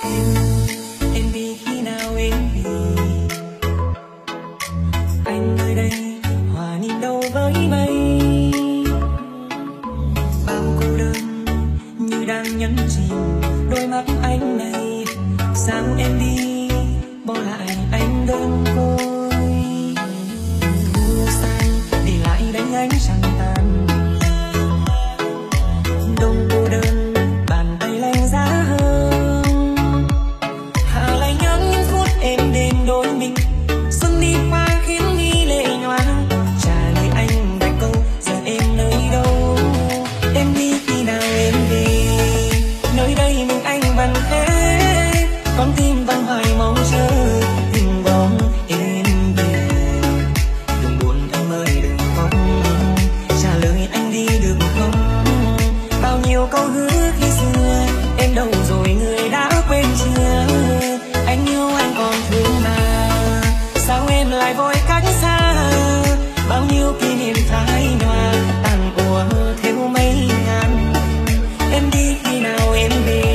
Em đi khi nào em đi, anh nơi đây hòa nhìn đâu với mây. Bao cô đơn như đang nhấn chìm đôi mắt anh này. Sao em đi bỏ lại anh đơn côi, mưa say để lại đánh ánh trăng tàn. Đông cô đơn bàn tay lạnh giá hơn, thà lại nhớ những phút êm đềm đôi mình. Xuân đi qua khiến mi lệ nhòa, trả lời anh vài câu giờ em nơi đâu. Em đi khi nào em về, nơi đây mình anh vẫn thế. Con tim vẫn hoài mong chờ hình bóng em về. Đừng buồn em ơi đừng khóc, trả lời anh đi được không. Bao nhiêu câu hứa khi xưa em đâu rồi người đã quên chưa. Anh yêu anh còn thương mà sao em lại vội cách xa. Bao nhiêu kỷ niệm phai nhòa tàn của theo mây ngàn. Em đi khi nào em về,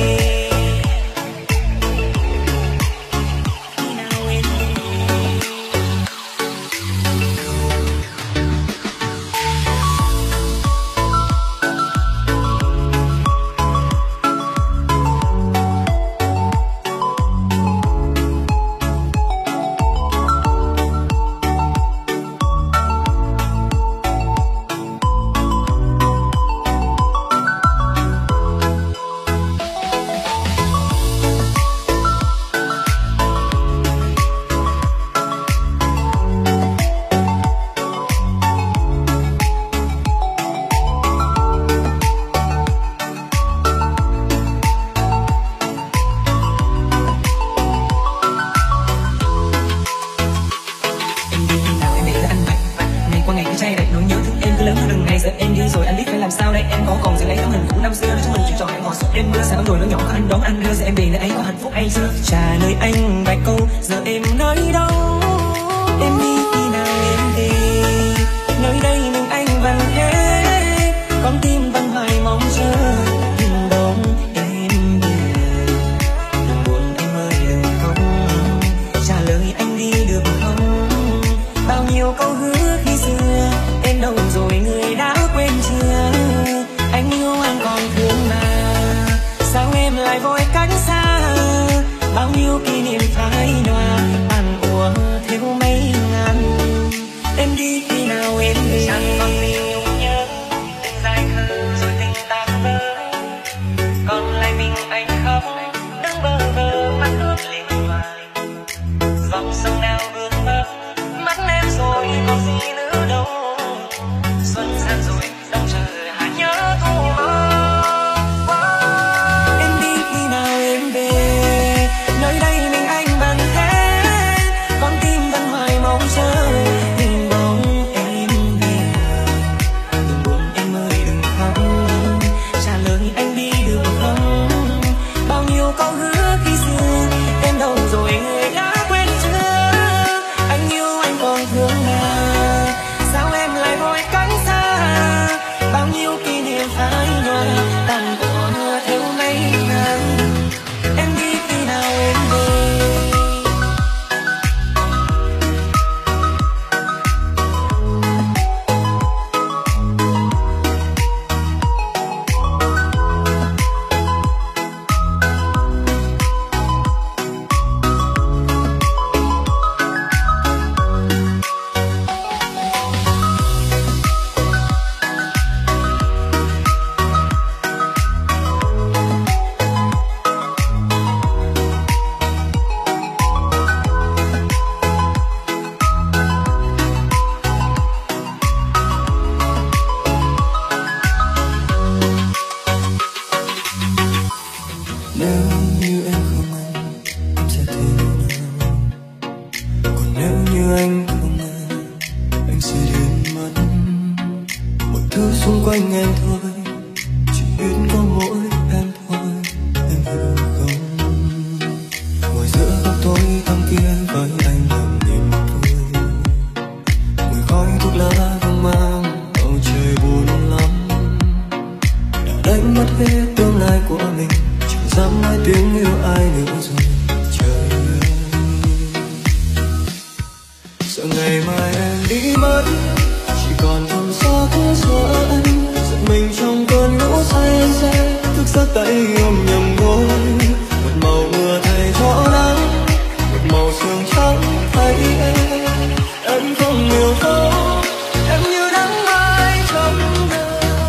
khi nào em về. Em đi rồi anh biết phải làm sao đây. Em có còn giữ lấy tấm hình cũ năm xưa chúng mình chuyện trò hẹn hò suốt đêm mưa. Sao rồi nó nhỏ có anh đón anh đưa giờ em về nơi ấy có hạnh phúc hay chưa. Trả lời anh vài câu giờ em nơi đâu. Em đi khi nào em về, nơi đây mình anh vẫn thế. Con tim vẫn hoài mong chờ hình bóng em về. Đừng buồn em ơi đừng khóc, trả lời anh đi được không. Bao nhiêu câu hứa khi xưa em đâu rồi người đã quên chưa. Anh yêu anh còn thương mà sao em lại vội cách xa. Bao nhiêu kỷ niệm phai nhòa tàn của theo mây ngàn. Em đi khi nào em về, chẳng còn gì nhung nhớ. Tình dài khờ rồi tình tan vỡ, còn lại mình anh khóc đứng bơ vơ mắt ướt lệ hoài. Dòng sông nào bước mất mắt em rồi còn gì nữa đâu. Xuân sang rồi đông chờ hà nhớ thu mơ. Em đi khi nào em về, nơi đây mình anh vẫn thế. Con tim vẫn hoài mong chờ hình bóng em về. Đừng buồn em ơi đừng khóc, trả lời anh đi được không. Bao nhiêu câu hứa khi xưa em đâu rồi người đã quên chưa. Anh yêu anh còn thương mà sao em lại vội cách xa. Bao nhiêu kỷ niệm phai nhòa tàn của mưa theo mây ngàn. Em đi khi nào em về. Nếu như em không anh, em sẽ thế nào? Còn nếu như anh không anh sẽ đến mất. Mọi thứ xung quanh em thôi, chỉ biết có mỗi em thôi. Em hiểu không? Ngồi giữa góc tối tăm kia với anh ngậm niềm vui. Mùi khói thuốc lá không mang, bầu trời buồn lắm. Đã đánh mất hết tương lai của mình, chẳng dám nói tiếng yêu ai nữa rồi trời ơi. Sợ ngày mai em đi mất chỉ còn thầm xác giữa anh, giật mình trong cơn lũ say anh sẽ thức giấc tay ôm nhầm gối. Một màu mưa thay cho nắng, một màu sương trắng thay em không hiểu đâu. Em như nắng mai trong đời.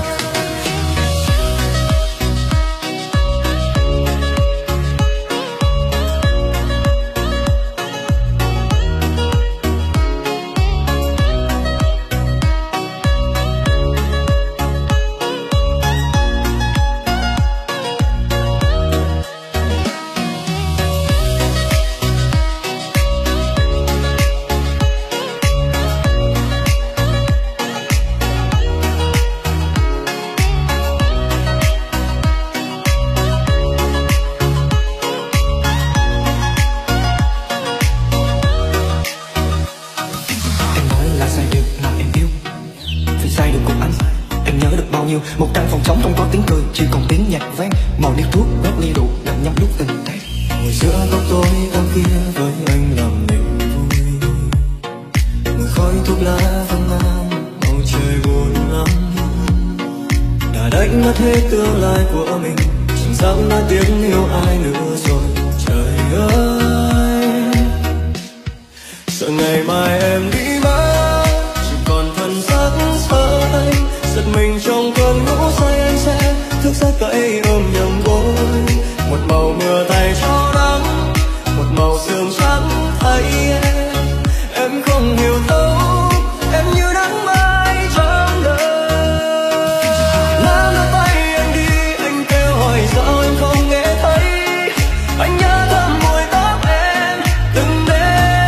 Một căn phòng trống không có tiếng cười, chỉ còn tiếng nhạc vang, màu điếu thuốc gót ly rượu làm nhâm lúc tình thế. Ngồi giữa góc tối đêm kia với anh làm niềm vui, mùi khói thuốc lá vang ngang, bầu trời buồn lắm. Đã đánh mất hết tương lai của mình, chẳng dám nói tiếng yêu ai nữa rồi trời ơi. Sợ ngày mai em đi mất chỉ còn thân xác sợ anh, giật mình trong cơn lũ say anh sẽ thức giấc cậy ôm nhầm gối. Một màu mưa thay cho nắng, một màu sương trắng thay em không hiểu đâu. Em như nắng mai trong đời. Nắm lấy tay anh đi, anh kêu hỏi sao anh không nghe thấy. Anh nhớ thơm mùi tóc em từng đêm.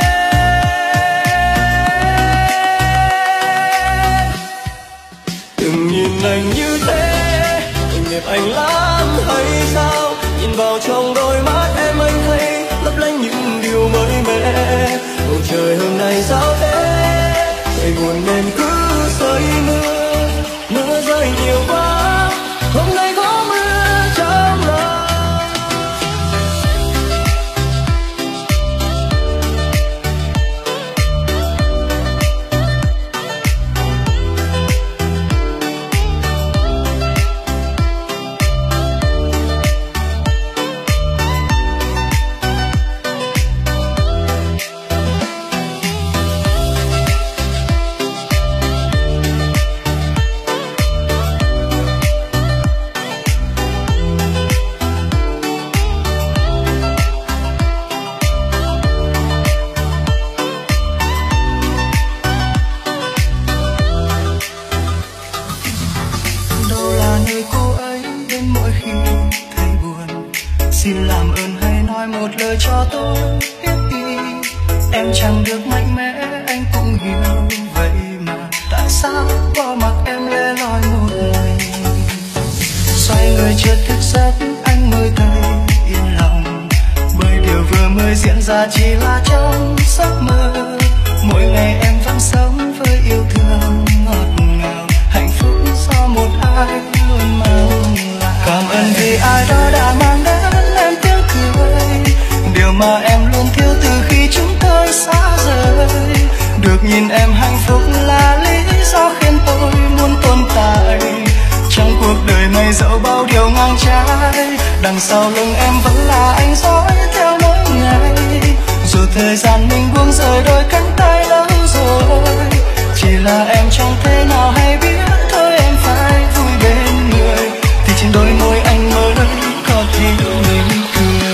Đừng nhìn anh như thế, tội nghiệp anh lắm hay sao? Nhìn vào trong đôi mắt em anh thấy lấp lánh những điều mới mẻ. Bầu trời hôm nay sao thế, trời buồn nên cứ rơi mưa, mưa rơi nhiều quá, hôm nay có mưa trong lòng. Xin làm ơn hãy nói một lời cho tôi biết đi. Em chẳng được mạnh mẽ anh cũng hiểu, vậy mà tại sao bỏ mặc em lẻ loi một ngày. Xoay người chưa thức giấc anh mới thấy yên lòng, bởi điều vừa mới diễn ra chỉ là trong giấc mơ. Mỗi ngày em vẫn sống với yêu thương ngọt ngào, hạnh phúc do một ai luôn mang lại. Cảm ơn vì ai đó đã mang đến em tiếng cười, điều mà em luôn thiếu từ khi chúng tôi xa rời. Được nhìn em hạnh phúc là lý do khiến tôi muốn tồn tại. Trong cuộc đời này dẫu bao điều ngang trái, đằng sau lưng em vẫn là anh dõi theo mỗi ngày. Dù thời gian mình buông rời đôi cánh tay lâu rồi, chỉ là em chẳng thể nào hay biết thôi em phải vui bên người, thì trên đôi môi anh mới có thiếu mình cười.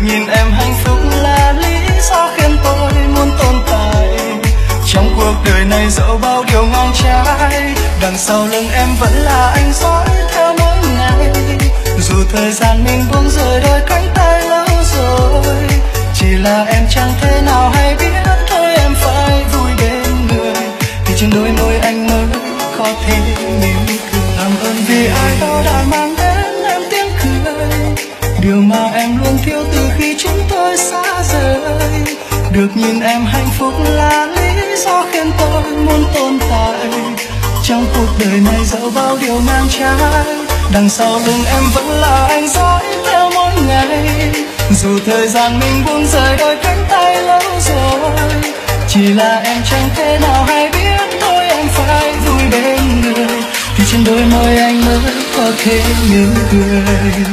nhìn em hạnh phúc là lý do khiến tôi muốn tồn tại. Trong cuộc đời này dẫu bao điều ngang trái, đằng sau lưng em vẫn là anh dõi theo mỗi ngày. Dù thời gian mình buông rời đôi cánh tay lâu rồi, chỉ là em chẳng thể nào hay biết thôi em phải vui bên người, thì trên đôi môi anh mới có thể mỉm cười. Cảm ơn vì ai đó đã mang đến em tiếng cười, điều mà em luôn thiếu từ khi chúng tôi xa rời. Được nhìn em hạnh phúc là lý do khiến tôi muốn tồn tại. Trong cuộc đời này dẫu bao điều ngang trái, đằng sau lưng em vẫn là anh dõi theo mỗi ngày. Dù thời gian mình buông rời đôi cánh tay lâu rồi, chỉ là em chẳng thể nào hay biết thôi em phải vui bên người, thì trên đôi môi anh mới có thể mỉm cười.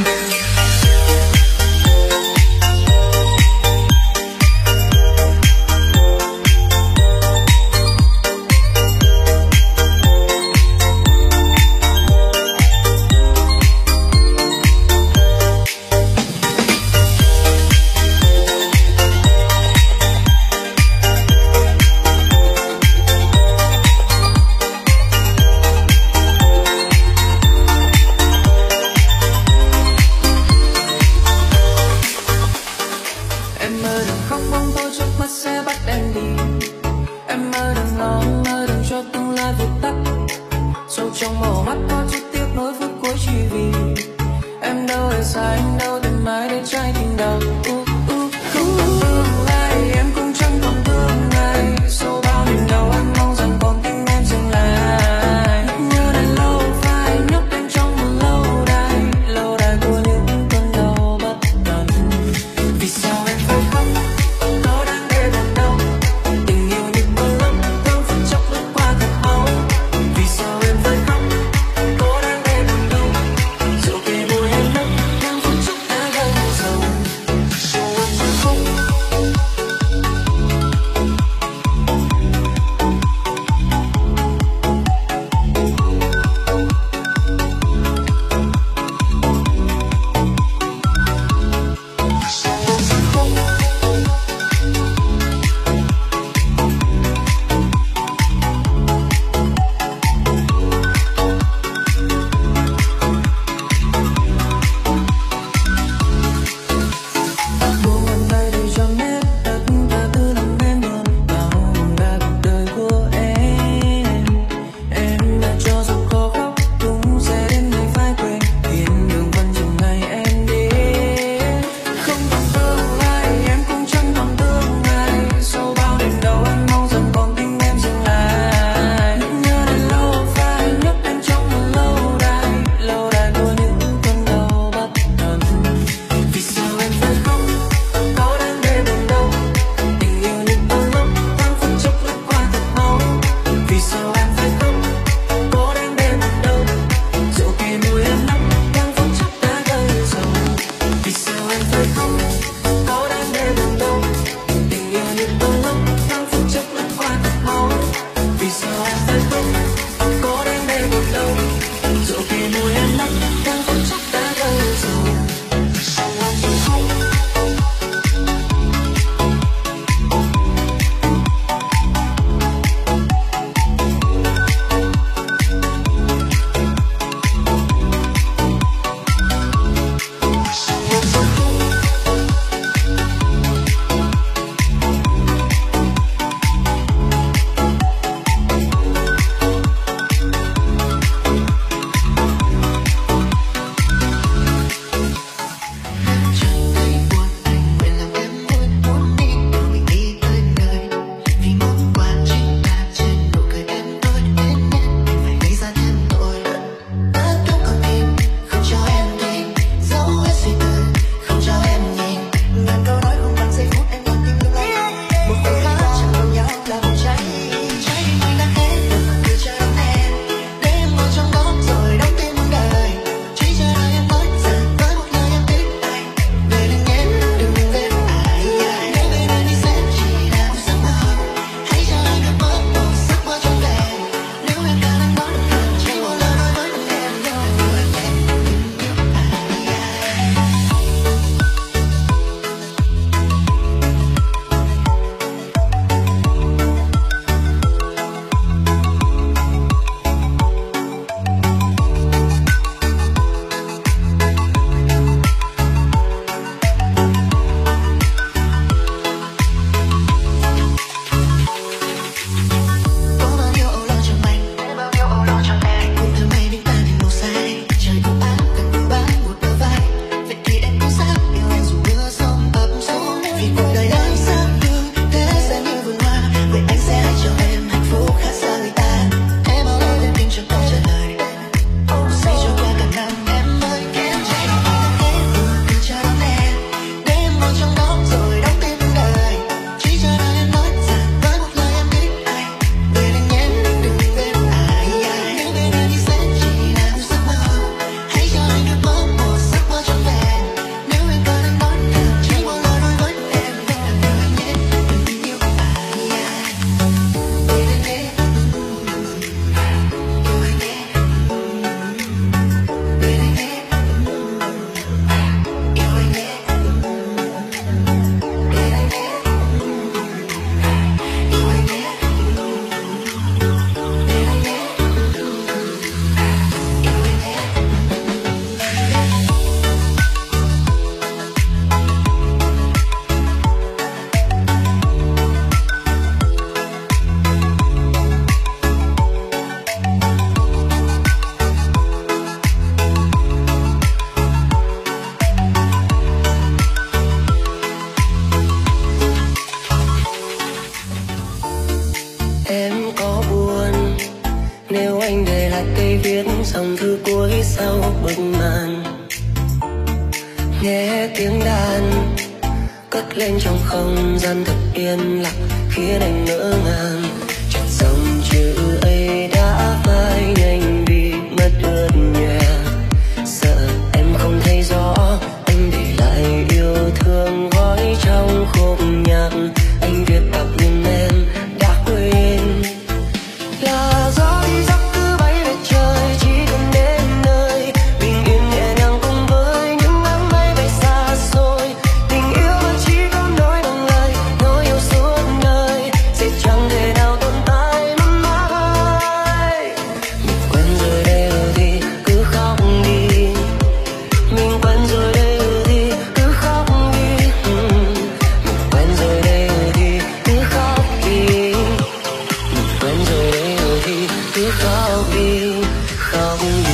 lên trong không gian thật yên lặng khiến anh ngỡ ngàng. Chợt dòng chữ ấy đã phai nhanh bị mất ướt nhòe. Sợ em không thấy rõ anh để lại yêu thương gói trong khúc nhạc anh viết đọc nhưng em đã quên. Là gió đi dốc cứ bay về trời chỉ cần đến nơi bình yên nhẹ nhàng cùng với những áng mây bay xa xôi. Tình yêu mà chỉ có nói bằng lời, nói yêu suốt đời sẽ chẳng thể nào tồn tại mãi mãi. Mình quen rồi đây thì cứ khóc đi, mình quen rồi đây thì cứ khóc đi. Mình quen rồi đây thì cứ khóc đi, mình quen rồi đây thì cứ khóc đi, khóc đi.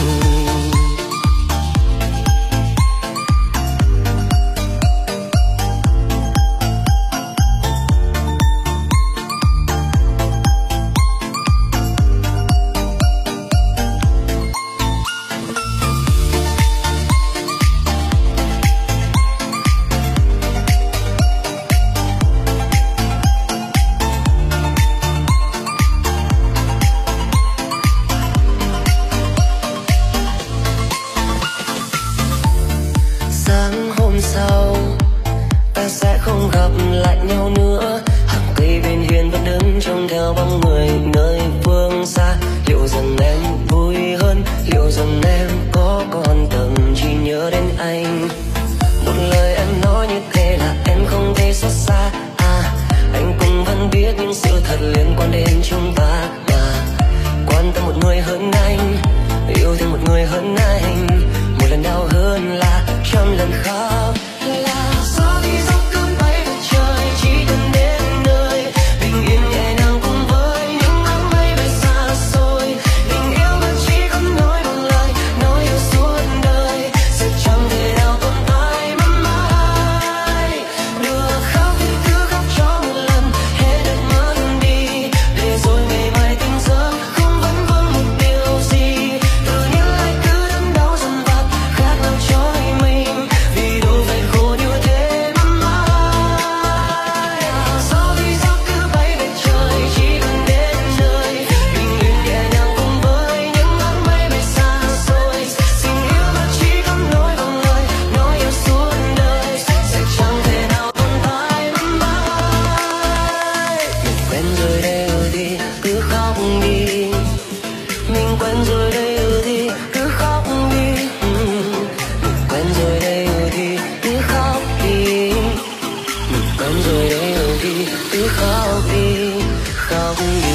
Sáng hôm sau ta sẽ không gặp lại nhau nữa. Hàng cây bên hiên vẫn đứng trông theo bóng người nơi phương xa. Liệu rằng em vui hơn, liệu rằng em có còn từng chỉ nhớ đến anh. Một lời em nói như thế là em không thể xót xa. Anh cũng vẫn biết những sự thật liên quan đến chúng ta mà. Quan tâm một người hơn anh, yêu thương một người hơn anh. Một lần đau hơn là trăm lần khóc. Là gió đi dốc cứ bay về trời chỉ cần đến nơi bình yên nhẹ nhàng cùng với những áng mây bay xa xôi. Tình yêu mà chỉ không nói bằng lời, nói yêu suốt đời sẽ chẳng thể nào tồn tại mãi mãi. Được khóc thì cứ khóc cho một lần, hết được mất đi để rồi ngày mai tỉnh giấc không vẫn vương một điều gì. Tự nhiên lại cứ đớn đau dằn vặt khác nào cho mình vì đâu phải khổ như thế mãi mãi. Gió đi dốc cứ bay về trời chỉ cần đến nơi bình yên nhẹ nhàng cùng với những áng mây bay xa xôi. Tình yêu mà chỉ không nói bằng lời, nói yêu suốt đời sẽ chẳng thể nào tồn tại mãi mãi. Mình quen rồi đây thì cứ khóc đi, mình quen rồi đây thì cứ khóc đi. Mình quen rồi đây thì cứ khóc đi, mình quen rồi đây thì cứ khóc đi, khóc đi.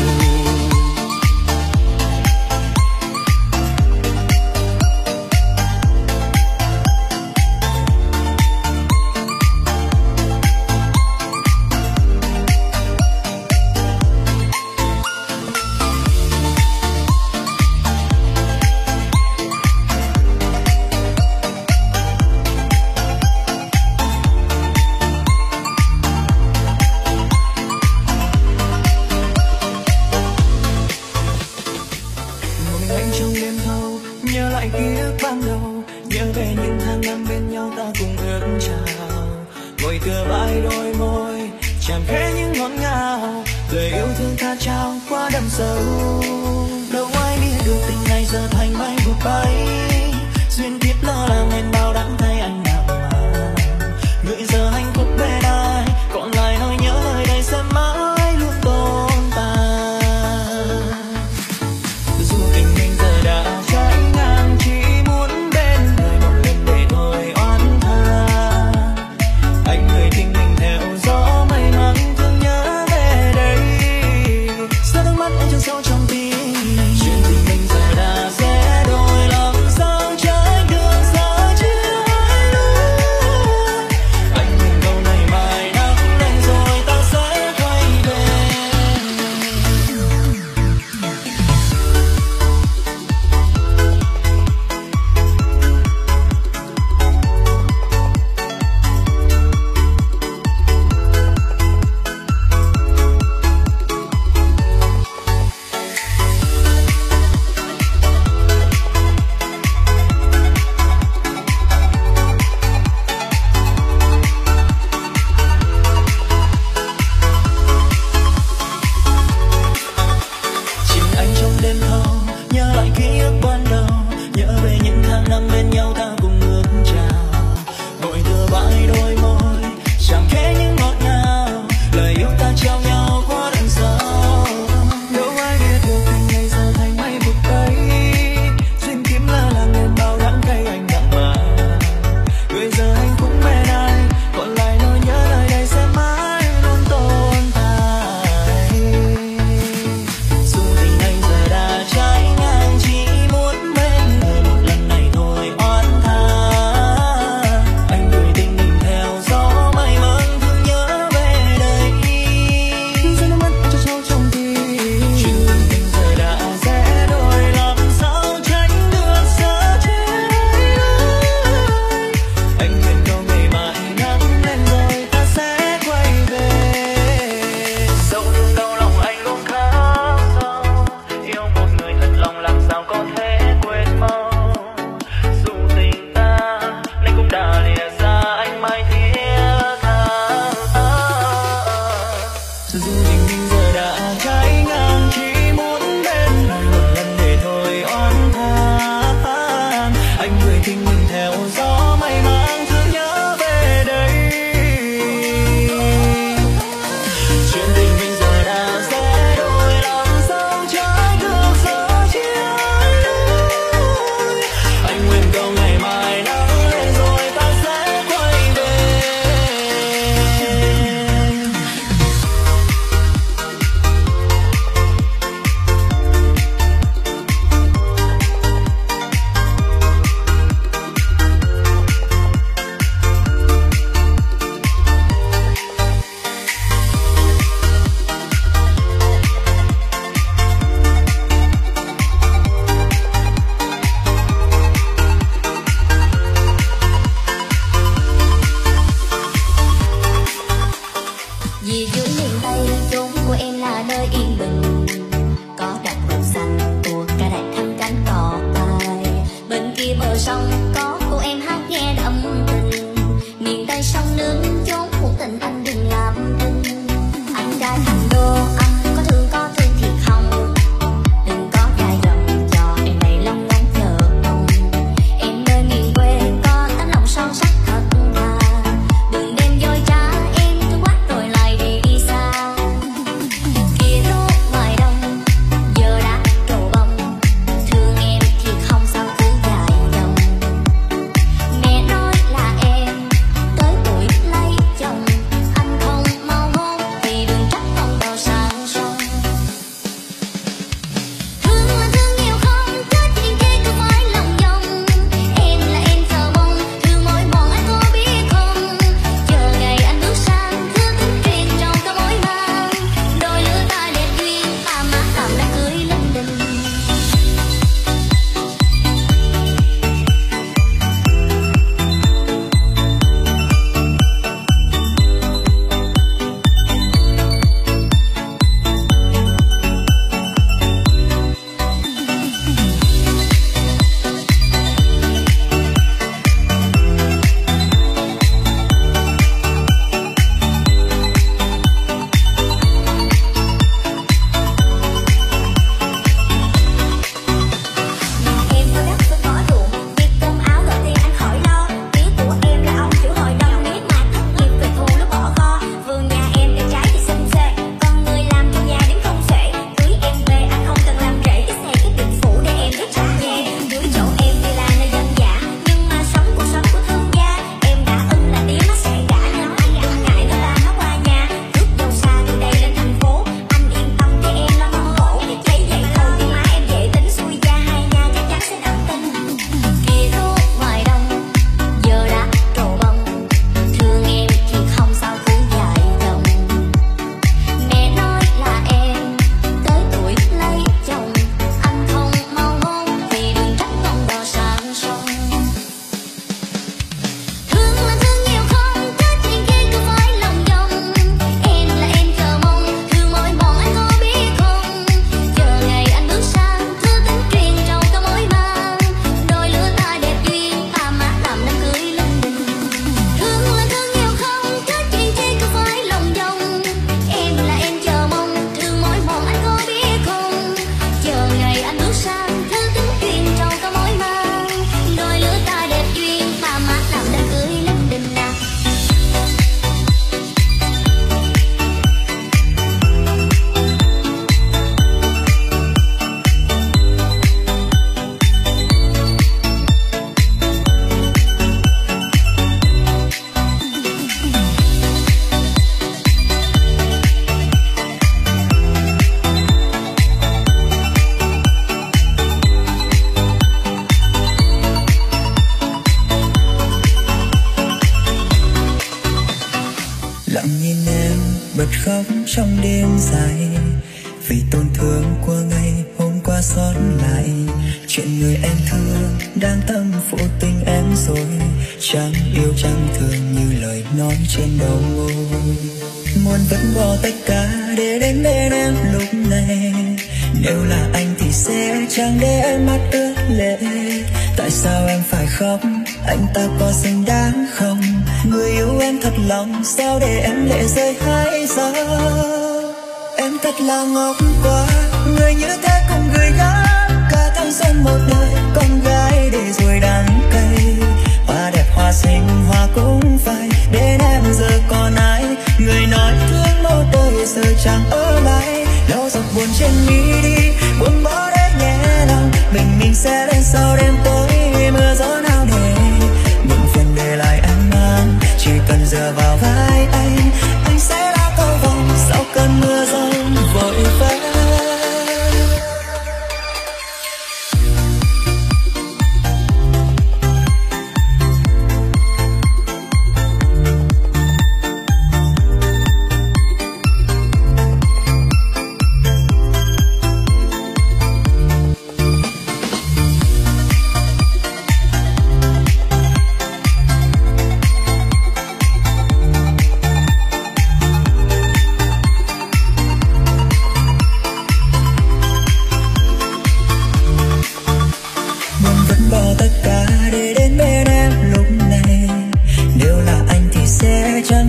Một mình anh trong đêm thâu nhớ lại ký ức ban đầu, nhớ về những tháng năm bên nhau ta cùng ước chào. Ngồi tựa vai đôi môi chạm khẽ những ngọt ngào, lời yêu thương tha trao quá đậm sâu. Đâu ai biết được tình này giờ thành bay vụt bay, duyên kiếp lỡ làm nên bao đắng thay anh nặng lòng. Người giờ hạnh phúc bên ai, còn lại nỗi nhớ nơi đây sẽ mãi luôn tồn tại. Dù tình mình giờ đã trái ngang, chỉ muốn bên đời một lần để thôi oán tha. Anh người tình mình theo gió may mắn thương nhớ về đây. Sao nước mắt anh chân sâu trong tim, chuyện tình mình giờ đã sẽ đôi lắm tình anh đừng làm đinh. Anh trai thành đô anh có thương thì không, đừng có dài dòng cho em này long láng chờ mong. Em nơi miền quê có tấm lòng son sắc thật thà, đừng đem dối trá em tôi quát rồi lại đi xa. Kia lúa ngoài đông giờ đã trổ bông, thương em thì không sao cứ dài dòng. Mẹ nói là em tới tuổi lấy chồng, anh không mau hôn thì đừng trách không vào sang sông. Thương là thương nhiều không, chết chuyện kia cứ phải lòng vòng. Em là em chờ mong, thương mỏi mòn anh có biết không? Chờ ngày anh bước sang, thương tính truyền trong cả mối mang. Đôi lứa ta đẹp duyên, ba má làm đám cưới linh đình. Em có đất tôi có ruộng, việc cơm áo gạo tiền anh khỏi lo. Ý của em là ông chủ hội đồng, nếu mà thất nghiệp về thu lúc bỏ kho. Vườn nhà em cây trái thì xinh xê, con người làm trong nhà đến không xuể. Cưới em về anh không cần làm rễ, cái xe cái biệt phủ để em biết trả về. Dưới chỗ em thì là nơi dân dã, nhưng mà sống cuộc sống của thương gia. Em đã ưng là tía nó sẽ gả, nhưng anh đừng ngại nó là nó qua nhà. Trước dâu xa từ đây lên thành phố, anh yên tâm cho em lo mong khổ. Thấy vậy thôi thì má em dễ tính, xui gia hai nhà chắc chắn sẽ đồng tình. Kia lúa ngoài đông giờ đã trổ bông, thương em thì không sao cứ dài dòng. Mẹ nói là em tới tuổi lấy chồng, anh không mau hôn thì đừng trách không vào sang sông. Thương là thương nhiều không, chết chuyện kia cứ phải lòng vòng. Em là em chờ mong, thương mỏi mòn anh có biết không? Chờ ngày anh bước sang, thư tính truyền trong cả mối mang. Đôi lứa ta đẹp duyên, ba má làm đám cưới linh đình. Thương là thương nhiều không, chết chuyện kia cứ phải lòng vòng. Em là em chờ mong, thương mỏi mòn anh có biết không? Chờ ngày anh bước sang, thư tính truyền trong cả mối mang. Đôi lứa ta đẹp duyên, ba má làm đám cưới linh đình nào. Lặng nhìn em bật khóc trong đêm dài, vì tổn thương của ngày hôm qua xót lại. Chuyện người em thương đang tâm phụ tình em rồi, chẳng yêu chẳng thương như lời nói trên đầu môi. Muốn vứt bỏ tất cả để đến bên em lúc này, nếu là anh thì sẽ chẳng để em mắt ướt lệ. Tại sao em phải khóc, anh ta có xứng đáng không? Người yêu em thật lòng, sao để em lệ rơi hai giọt? Em thật là ngốc quá, người như thế không gửi gắm cả thanh xuân một đời. Con gái để rồi đắng cay, hoa đẹp hoa xinh hoa cũng phai. Đến em giờ còn ai, người nói thương một đời giờ chẳng ở lại. Lau giọt buồn trên mi đi, buông bỏ để nhẹ lòng. Mình sẽ lên sau đêm tối mưa gió nào để buồn phiền để lại anh mang. Chỉ cần dựa vào vai anh sẽ đã cầu vồng sau cơn mưa giông vội vã.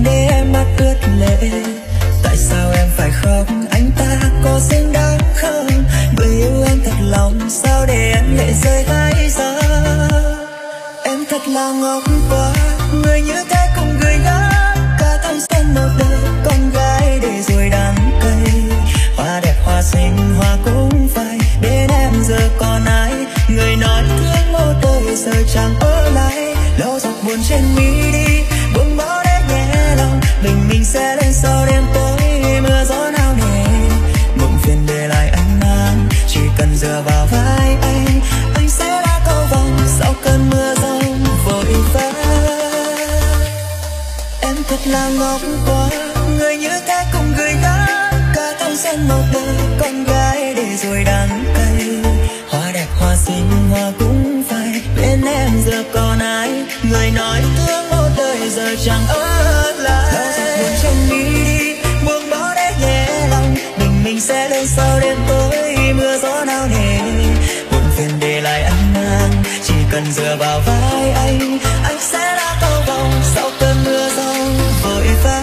để em mắt ướt lệ. Tại sao em phải khóc, anh ta có xứng đáng không? Người yêu em thật lòng, sao để em lệ rơi hay giờ? Em thật là ngốc quá, người như thế cũng gửi gắm cả thanh xuân một đời. Con gái để rồi đắng cay, hoa đẹp hoa xinh hoa cũng phai. Bên em giờ còn ai, người nói thương một đời giờ chẳng ở lại. Lau giọt buồn trên mi đi, buông bỏ để nhẹ lòng. Mình sẽ lên sau đêm tối mưa gió nào nề. Muộn phiền để lại anh mang, chỉ cần dựa vào vai anh sẽ là cầu vồng sau cơn mưa giông vội vã. Em thật là ngốc quá, người như thế cũng gửi gắm cả thanh xuân một đời. Con gái để rồi đắng cay, hoa đẹp hoa xinh hoa cũng phai. Bên em giờ còn ai, người nói thương một đời giờ chẳng ở lại. Lau giọt buồn trên mi đi, buông bỏ để nhẹ lòng. Mình sẽ lên sau đêm tối mưa gió nào nề. Buồn phiền để lại anh mang, chỉ cần dựa vào vai anh sẽ là cầu vồng sau cơn mưa giông vội vã.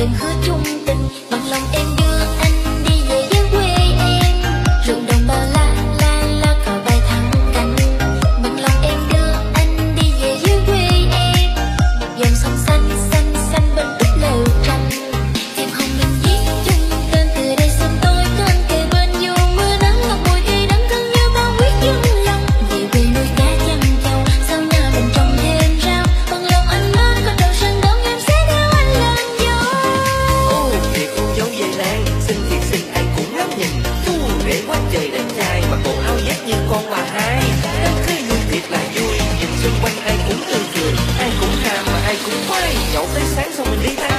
lời hứa chung tình, bằng lòng em đưa anh đi về với quê em. Ruộng đồng bao la la la cỏ bay thẳng cánh, bằng lòng em đưa anh đi về với quê em. Một dòng sông xanh xanh xanh bên bức lều tranh, em hồng mình viết chung tên từ đây xin tôi tên kề bên dù mưa nắng ngập mùi cây đắng thân như bao quyết dâng lòng. Về quê nuôi cá chăn trâu, sau nhà mình trồng thêm rau, bằng lòng anh mến con đầu sân đón em sẽ theo anh làm dâu. Thiệt cô dấu về làng, xinh thiệt xinh ai cũng ngắm nhìn. Rễ quá trời đất dài, mặc bộ áo vest như con bà hai. Đám cưới luôn thiệt là vui, nhìn xung quanh ai cũng tươi cười, ai cũng ham mà ai cũng quay. Nhậu tới sáng xong mình đi tay